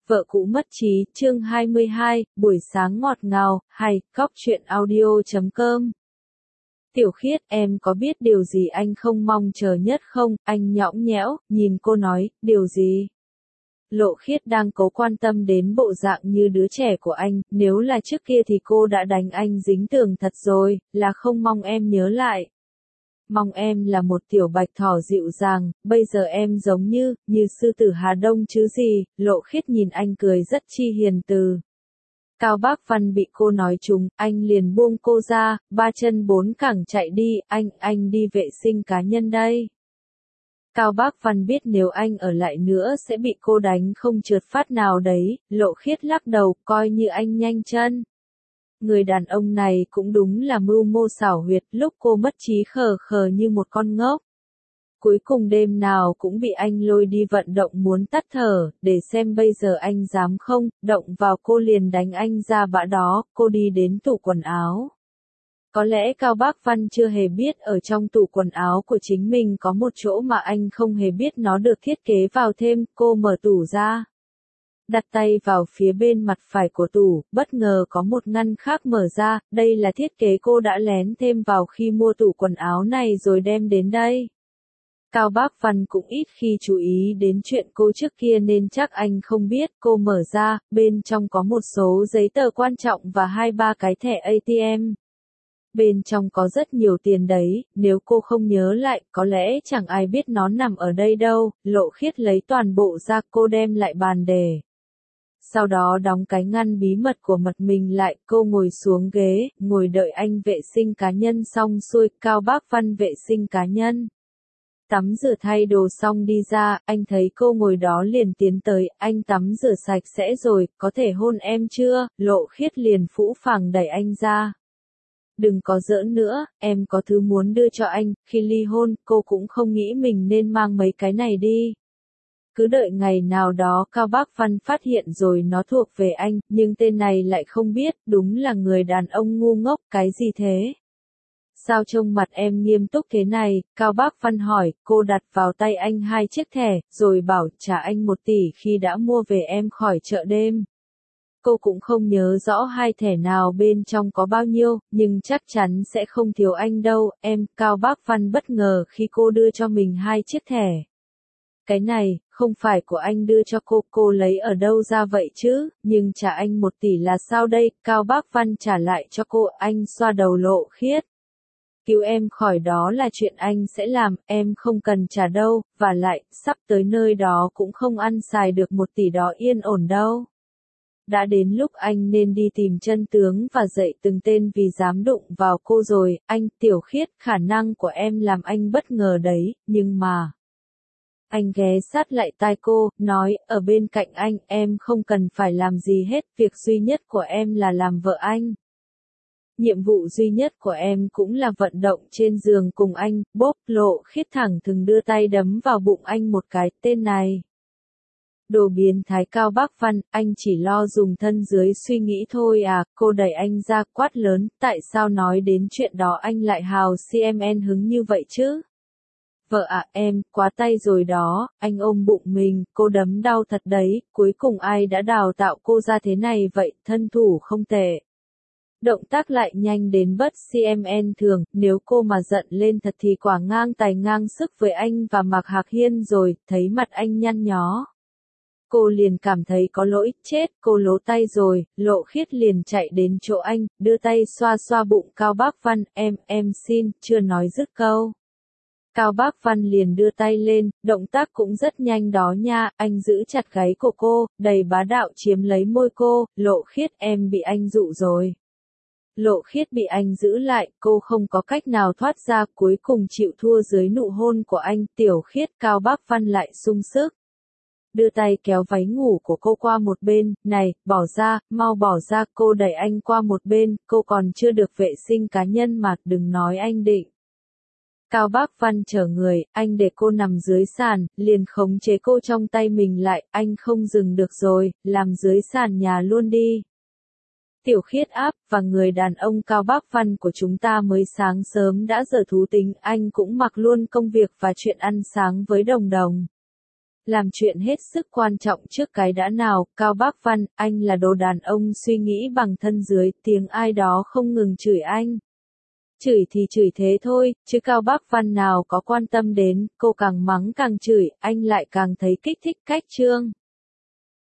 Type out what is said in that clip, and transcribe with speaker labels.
Speaker 1: Vợ cũ mất trí, chương 22, buổi sáng ngọt ngào, hay, góc truyện audio.com. Tiểu Khiết, em có biết điều gì anh không mong chờ nhất không? Anh nhõng nhẽo, nhìn cô nói, điều gì? Lộ Khiết đang cố quan tâm đến bộ dạng như đứa trẻ của anh, nếu là trước kia thì cô đã đánh anh dính tường thật rồi, là không mong em nhớ lại. Mong em là một tiểu bạch thỏ dịu dàng, bây giờ em giống như sư tử Hà Đông chứ gì. Lộ Khiết nhìn anh cười rất chi hiền từ. Cao Bác Văn bị cô nói trúng, anh liền buông cô ra, ba chân bốn cẳng chạy đi, anh đi vệ sinh cá nhân đây. Cao Bác Văn biết nếu anh ở lại nữa sẽ bị cô đánh không trượt phát nào đấy. Lộ Khiết lắc đầu, coi như anh nhanh chân. Người đàn ông này cũng đúng là mưu mô xảo huyệt, lúc cô mất trí khờ khờ như một con ngốc. Cuối cùng đêm nào cũng bị anh lôi đi vận động muốn tắt thở, để xem bây giờ anh dám không, động vào cô liền đánh anh ra bã đó. Cô đi đến tủ quần áo. Có lẽ Cao Bác Văn chưa hề biết ở trong tủ quần áo của chính mình có một chỗ mà anh không hề biết nó được thiết kế vào thêm. Cô mở tủ ra. Đặt tay vào phía bên mặt phải của tủ, bất ngờ có một ngăn khác mở ra, đây là thiết kế cô đã lén thêm vào khi mua tủ quần áo này rồi đem đến đây. Cao Bác Văn cũng ít khi chú ý đến chuyện cô trước kia nên chắc anh không biết. Cô mở ra, bên trong có một số giấy tờ quan trọng và 2-3 cái thẻ ATM. Bên trong có rất nhiều tiền đấy, nếu cô không nhớ lại, có lẽ chẳng ai biết nó nằm ở đây đâu. Lộ Khiết lấy toàn bộ ra, cô đem lại bàn để. Sau đó đóng cái ngăn bí mật của mật mình lại, cô ngồi xuống ghế, ngồi đợi anh vệ sinh cá nhân xong xuôi. Cao Bác Văn vệ sinh cá nhân. Tắm rửa thay đồ xong đi ra, anh thấy cô ngồi đó liền tiến tới, anh tắm rửa sạch sẽ rồi, có thể hôn em chưa? Lộ Khiết liền phũ phàng đẩy anh ra. Đừng có giỡn nữa, em có thứ muốn đưa cho anh. Khi ly hôn, cô cũng không nghĩ mình nên mang mấy cái này đi. Cứ đợi ngày nào đó Cao Bác Văn phát hiện rồi nó thuộc về anh, nhưng tên này lại không biết, đúng là người đàn ông ngu ngốc. Cái gì thế? Sao trông mặt em nghiêm túc thế này? Cao Bác Văn hỏi. Cô đặt vào tay anh 2 chiếc thẻ, rồi bảo trả anh 1 tỷ khi đã mua về em khỏi chợ đêm. Cô cũng không nhớ rõ 2 thẻ nào bên trong có bao nhiêu, nhưng chắc chắn sẽ không thiếu anh đâu, em. Cao Bác Văn bất ngờ khi cô đưa cho mình 2 chiếc thẻ. Cái này, không phải của anh đưa cho cô lấy ở đâu ra vậy chứ, nhưng trả anh 1 tỷ là sao đây? Cao Bác Văn trả lại cho cô, anh xoa đầu Lộ Khiết. Cứu em khỏi đó là chuyện anh sẽ làm, em không cần trả đâu, và lại, sắp tới nơi đó cũng không ăn xài được 1 tỷ đó yên ổn đâu. Đã đến lúc anh nên đi tìm chân tướng và dạy từng tên vì dám đụng vào cô rồi. Anh, Tiểu Khiết, khả năng của em làm anh bất ngờ đấy, nhưng mà. Anh ghé sát lại tai cô, nói, ở bên cạnh anh, em không cần phải làm gì hết, việc duy nhất của em là làm vợ anh. Nhiệm vụ duy nhất của em cũng là vận động trên giường cùng anh. Bốp. Lộ Khiết thẳng thừng đưa tay đấm vào bụng anh một cái. Tên này. Đồ biến thái. Cao Bác Văn, anh chỉ lo dùng thân dưới suy nghĩ thôi à? Cô đẩy anh ra, quát lớn, tại sao nói đến chuyện đó anh lại hào CMN hứng như vậy chứ? Vợ à, em, quá tay rồi đó. Anh ôm bụng mình, cô đấm đau thật đấy, cuối cùng ai đã đào tạo cô ra thế này vậy? Thân thủ không tệ. Động tác lại nhanh đến bất CMN thường, nếu cô mà giận lên thật thì quả ngang tài ngang sức với anh và Mạc Hạc Hiên rồi. Thấy mặt anh nhăn nhó, cô liền cảm thấy có lỗi, chết, cô lố tay rồi. Lộ Khiết liền chạy đến chỗ anh, đưa tay xoa xoa bụng Cao Bác Văn, em xin, chưa nói dứt câu. Cao Bác Văn liền đưa tay lên, động tác cũng rất nhanh đó nha, anh giữ chặt gáy của cô, đầy bá đạo chiếm lấy môi cô. Lộ Khiết, em bị anh dụ rồi. Lộ Khiết bị anh giữ lại, cô không có cách nào thoát ra, cuối cùng chịu thua dưới nụ hôn của anh. Tiểu Khiết. Cao Bác Văn lại sung sức. Đưa tay kéo váy ngủ của cô qua một bên, này, bỏ ra, mau bỏ ra. Cô đẩy anh qua một bên, cô còn chưa được vệ sinh cá nhân mà, đừng nói anh định. Cao Bác Văn chở người, anh để cô nằm dưới sàn, liền khống chế cô trong tay mình lại, anh không dừng được rồi, làm dưới sàn nhà luôn đi. Tiểu Khiết áp, và người đàn ông Cao Bác Văn của chúng ta mới sáng sớm đã giờ thú tính, anh cũng mặc luôn công việc và chuyện ăn sáng với Đồng Đồng. làm chuyện hết sức quan trọng trước cái đã nào. Cao Bác Văn, anh là đồ đàn ông suy nghĩ bằng thân dưới, tiếng ai đó không ngừng chửi anh. Chửi thì chửi thế thôi, chứ Cao Bác Văn nào có quan tâm đến, cô càng mắng càng chửi, anh lại càng thấy kích thích. Cách chương